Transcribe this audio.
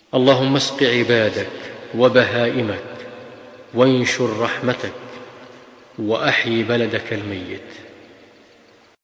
اللهم اسق عبادك وبهائمك وانشر رحمتك وأحي بلدك الميت.